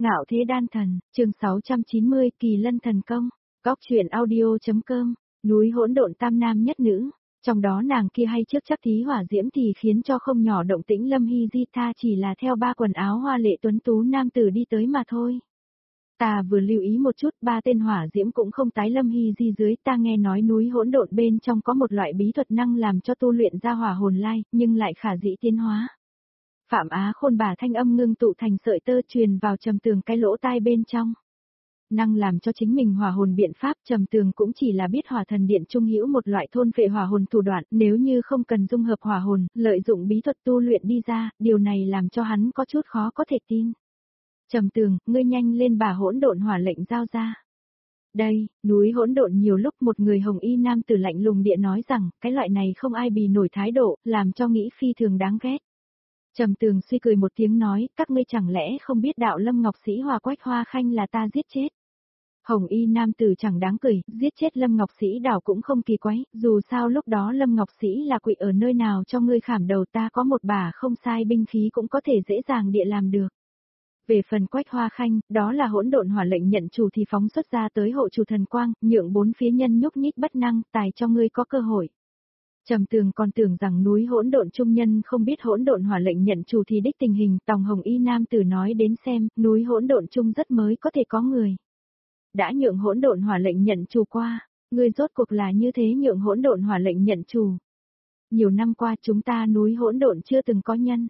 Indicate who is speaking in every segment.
Speaker 1: Ngạo thế đan thần, chương 690, Kỳ Lân thần công. Góc truyện audio.com. Núi hỗn độn tam nam nhất nữ, trong đó nàng kia hay trước chắc thí hỏa diễm thì khiến cho không nhỏ động tĩnh. Lâm Hy Di tha chỉ là theo ba quần áo hoa lệ tuấn tú nam tử đi tới mà thôi. Ta vừa lưu ý một chút, ba tên hỏa diễm cũng không tái Lâm Hy Di dưới. Ta nghe nói núi hỗn độn bên trong có một loại bí thuật năng làm cho tu luyện ra hỏa hồn lai, nhưng lại khả dĩ tiến hóa. Phạm Á Khôn bà thanh âm ngưng tụ thành sợi tơ truyền vào Trầm Tường cái lỗ tai bên trong. Năng làm cho chính mình hỏa hồn biện pháp. Trầm Tường cũng chỉ là biết hỏa thần điện trung hữu một loại thôn phệ hỏa hồn thủ đoạn, nếu như không cần dung hợp hỏa hồn, lợi dụng bí thuật tu luyện đi ra, điều này làm cho hắn có chút khó có thể tin. Trầm Tường, ngươi nhanh lên bà hỗn độn hỏa lệnh giao ra. Đây, núi hỗn độn nhiều lúc một người hồng y nam tử lạnh lùng địa nói rằng, cái loại này không ai bì nổi thái độ, làm cho nghĩ phi thường đáng ghét. Trầm Tường suy cười một tiếng nói, các ngươi chẳng lẽ không biết đạo Lâm Ngọc Sĩ Hòa Quách Hoa Khanh là ta giết chết. Hồng y nam tử chẳng đáng cười, giết chết Lâm Ngọc Sĩ đảo cũng không kỳ quái, dù sao lúc đó Lâm Ngọc Sĩ là quỵ ở nơi nào cho ngươi khảm đầu, ta có một bả không sai binh khí cũng có thể dễ dàng địa làm được. Về phần Quách Hoa Khanh, đó là hỗn độn hỏa lệnh nhận chủ thì phóng xuất ra tới hộ chủ thần quang, nhượng bốn phía nhân nhúc nhích bất năng, tài cho ngươi có cơ hội. Trầm Tường còn tưởng rằng núi hỗn độn trung nhân không biết hỗn độn hỏa lệnh nhận chủ thì đích tình hình. Tòng Hồng y nam tử nói đến xem, núi hỗn độn trung rất mới có thể có người. Đã nhượng hỗn độn hỏa lệnh nhận chủ qua, ngươi rốt cuộc là như thế nhượng hỗn độn hỏa lệnh nhận chủ. Nhiều năm qua chúng ta núi hỗn độn chưa từng có nhân.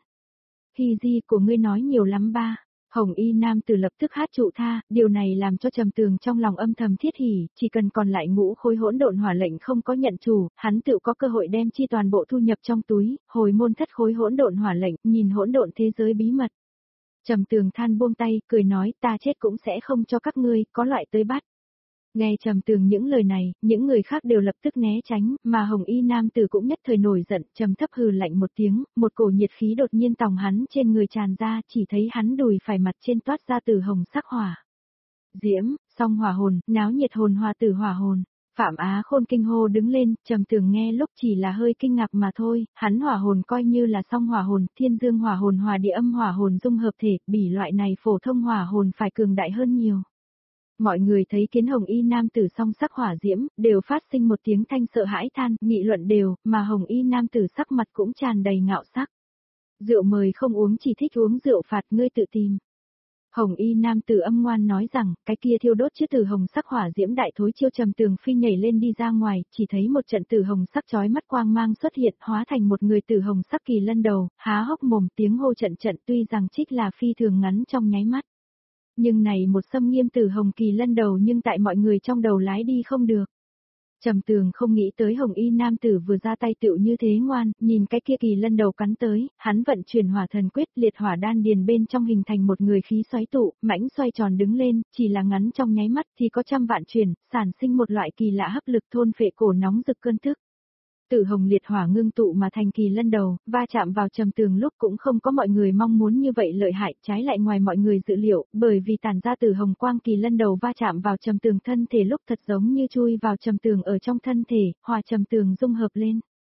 Speaker 1: Hy di của ngươi nói nhiều lắm ba. Hồng y nam tử lập tức hát trụ tha, điều này làm cho Trầm Tường trong lòng âm thầm thiết hỉ, chỉ cần còn lại ngũ khối hỗn độn hỏa lệnh không có nhận chủ, hắn tự có cơ hội đem chi toàn bộ thu nhập trong túi, hồi môn thất khối hỗn độn hỏa lệnh, nhìn hỗn độn thế giới bí mật. Trầm Tường than buông tay, cười nói, ta chết cũng sẽ không cho các ngươi, có loại tới bắt. Nghe Trầm Tường những lời này, những người khác đều lập tức né tránh, mà Hồng y nam tử cũng nhất thời nổi giận, trầm thấp hừ lạnh một tiếng, một cổ nhiệt khí đột nhiên tòng hắn trên người tràn ra, chỉ thấy hắn đùi phải mặt trên toát ra từ hồng sắc hỏa. Diễm, song hỏa hồn, náo nhiệt hồn hòa tử hỏa hồn. Phạm Á Khôn kinh hô đứng lên, Trầm Tường nghe lúc chỉ là hơi kinh ngạc mà thôi, hắn hỏa hồn coi như là song hỏa hồn, thiên dương hỏa hồn hòa địa âm hỏa hồn dung hợp thể, bỉ loại này phổ thông hỏa hồn phải cường đại hơn nhiều. Mọi người thấy kiến hồng y nam tử song sắc hỏa diễm, đều phát sinh một tiếng thanh sợ hãi than, nghị luận đều, mà hồng y nam tử sắc mặt cũng tràn đầy ngạo sắc. Rượu mời không uống, chỉ thích uống rượu phạt, ngươi tự tìm. Hồng y nam tử âm ngoan nói rằng, cái kia thiêu đốt chứa từ hồng sắc hỏa diễm đại thối chiêu. Trầm Tường phi nhảy lên đi ra ngoài, chỉ thấy một trận tử hồng sắc chói mắt quang mang xuất hiện, hóa thành một người tử hồng sắc kỳ lân đầu, há hốc mồm tiếng hô trận trận, tuy rằng trích là phi thường ngắn trong nháy mắt. Nhưng này một xâm nghiêm tử hồng kỳ lân đầu nhưng tại mọi người trong đầu lái đi không được. Trầm Tường không nghĩ tới hồng y nam tử vừa ra tay tựu như thế ngoan, nhìn cái kia kỳ lân đầu cắn tới, hắn vận chuyển hỏa thần quyết, liệt hỏa đan điền bên trong hình thành một người khí xoáy tụ, mãnh xoay tròn đứng lên, chỉ là ngắn trong nháy mắt thì có trăm vạn chuyển, sản sinh một loại kỳ lạ hấp lực thôn phệ cổ nóng rực cơn tức. Tử hồng liệt hỏa ngưng tụ mà thành kỳ lân đầu, va chạm vào Trầm Tường lúc cũng không có mọi người mong muốn như vậy lợi hại, trái lại ngoài mọi người dự liệu, bởi vì tản ra tử hồng quang kỳ lân đầu va chạm vào Trầm Tường thân thể lúc thật giống như chui vào Trầm Tường ở trong thân thể, hòa Trầm Tường dung hợp lên.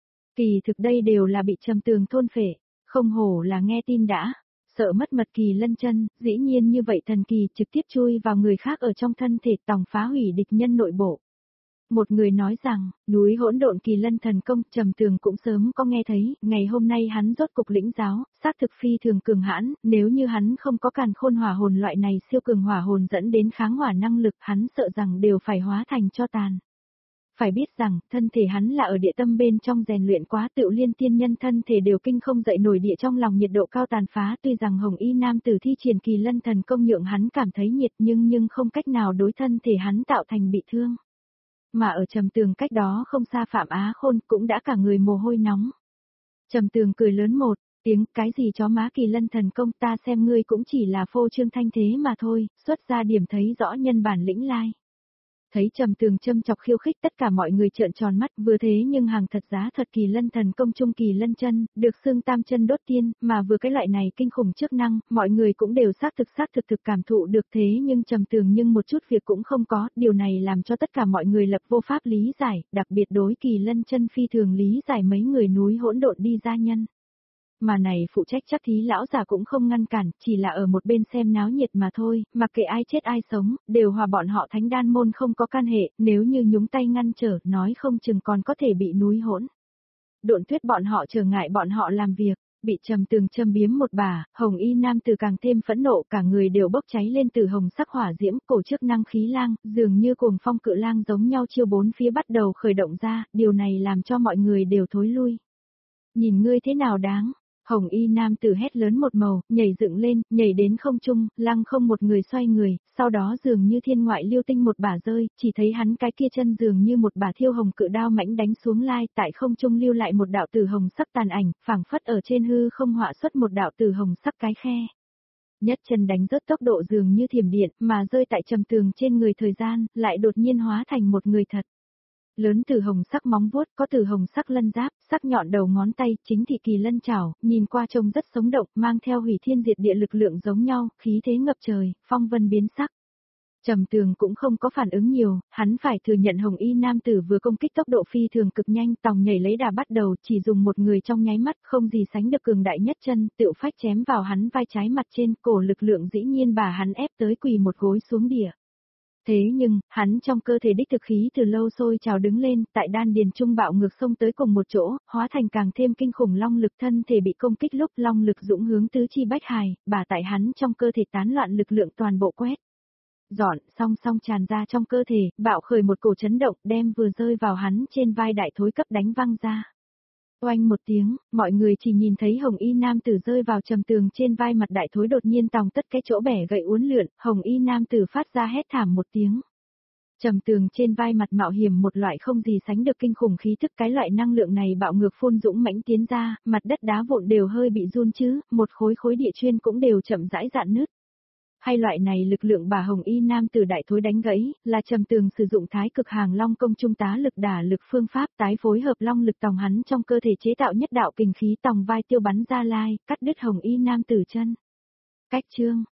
Speaker 1: Kỳ thực đây đều là bị Trầm Tường thôn phệ, không hổ là nghe tin đã, sợ mất mật kỳ lân chân, dĩ nhiên như vậy thần kỳ trực tiếp chui vào người khác ở trong thân thể, tòng phá hủy địch nhân nội bộ. Một người nói rằng, núi hỗn độn kỳ lân thần công, Trầm Tường cũng sớm có nghe thấy, ngày hôm nay hắn rốt cục lĩnh giáo, xác thực phi thường cường hãn, nếu như hắn không có càn khôn hỏa hồn loại này siêu cường hỏa hồn dẫn đến kháng hỏa năng lực, hắn sợ rằng đều phải hóa thành cho tàn. Phải biết rằng, thân thể hắn là ở địa tâm bên trong rèn luyện quá, tựu liên tiên nhân thân thể đều kinh không dậy nổi địa trong lòng nhiệt độ cao tàn phá, tuy rằng hồng y nam tử thi triển kỳ lân thần công nhượng hắn cảm thấy nhiệt nhưng không cách nào đối thân thể hắn tạo thành bị thương. Mà ở Trầm Tường cách đó không xa Phạm Á Khôn cũng đã cả người mồ hôi nóng. Trầm Tường cười lớn một tiếng, cái gì chó má kỳ lân thần công, ta xem ngươi cũng chỉ là phô trương thanh thế mà thôi, xuất ra điểm thấy rõ nhân bản lĩnh lai. Thấy Trầm Tường châm chọc khiêu khích, tất cả mọi người trợn tròn mắt, vừa thế nhưng hàng thật giá thật kỳ lân thần công trung kỳ lân chân, được xưng tam chân đốt tiên, mà vừa cái loại này kinh khủng chức năng, mọi người cũng đều xác thực cảm thụ được, thế nhưng Trầm Tường nhưng một chút việc cũng không có, điều này làm cho tất cả mọi người lập vô pháp lý giải, đặc biệt đối kỳ lân chân phi thường lý giải mấy người núi hỗn độn đi gia nhân. Mà này phụ trách chắc thí lão già cũng không ngăn cản, chỉ là ở một bên xem náo nhiệt mà thôi, mặc kệ ai chết ai sống, đều hòa bọn họ thánh đan môn không có can hệ, nếu như nhúng tay ngăn trở, nói không chừng còn có thể bị núi hỗn. Độn Tuyết bọn họ trở ngại bọn họ làm việc, bị Trầm Tường châm biếm một bà, hồng y nam tử càng thêm phẫn nộ, cả người đều bốc cháy lên từ hồng sắc hỏa diễm, cổ chức năng khí lang, dường như cuồng phong cự lang giống nhau chiêu bốn phía bắt đầu khởi động ra, điều này làm cho mọi người đều thối lui. Nhìn ngươi thế nào đáng? Hồng y nam tử hét lớn một màu, nhảy dựng lên, nhảy đến không trung, lăng không một người xoay người, sau đó dường như thiên ngoại lưu tinh một bả rơi, chỉ thấy hắn cái kia chân dường như một bả thiêu hồng cự đao mãnh đánh xuống lai, tại không trung lưu lại một đạo tử hồng sắc tàn ảnh, phảng phất ở trên hư không họa xuất một đạo tử hồng sắc cái khe. Nhất chân đánh rớt tốc độ dường như thiểm điện, mà rơi tại Trầm Tường trên người thời gian, lại đột nhiên hóa thành một người thật. Lớn từ hồng sắc móng vuốt, có từ hồng sắc lân giáp, sắc nhọn đầu ngón tay, chính thị kỳ lân chảo, nhìn qua trông rất sống động, mang theo hủy thiên diệt địa lực lượng giống nhau, khí thế ngập trời, phong vân biến sắc. Trầm Tường cũng không có phản ứng nhiều, hắn phải thừa nhận hồng y nam tử vừa công kích tốc độ phi thường cực nhanh, tòng nhảy lấy đà bắt đầu, chỉ dùng một người trong nháy mắt, không gì sánh được cường đại nhất chân, tựu phách chém vào hắn vai trái mặt trên, cổ lực lượng dĩ nhiên bà hắn ép tới quỳ một gối xuống địa. Thế nhưng, hắn trong cơ thể đích thực khí từ lâu sôi trào đứng lên, tại đan điền trung bạo ngược sông tới cùng một chỗ, hóa thành càng thêm kinh khủng long lực, thân thể bị công kích lúc long lực dũng hướng tứ chi bách hài, bà tại hắn trong cơ thể tán loạn lực lượng toàn bộ quét. Dọn, song song tràn ra trong cơ thể, bạo khởi một cổ chấn động, đem vừa rơi vào hắn trên vai đại thối cấp đánh văng ra. Oanh một tiếng, mọi người chỉ nhìn thấy hồng y nam tử rơi vào Trầm Tường trên vai, mặt đại thối đột nhiên tòng tất cái chỗ bẻ gậy uốn lượn, hồng y nam tử phát ra hét thảm một tiếng. Trầm Tường trên vai mặt mạo hiểm một loại không gì sánh được kinh khủng khí thức, cái loại năng lượng này bạo ngược phun dũng mãnh tiến ra, mặt đất đá vụn đều hơi bị run chứ, một khối khối địa chuyên cũng đều chậm rãi dạn nứt. Hay loại này lực lượng bà hồng y nam tử đại thối đánh gãy, là Trầm Tường sử dụng thái cực hàng long công trung tá lực đả lực phương pháp tái phối hợp long lực tòng hắn trong cơ thể chế tạo nhất đạo kình khí tòng vai tiêu bắn ra lai, cắt đứt hồng y nam tử chân. Cách chương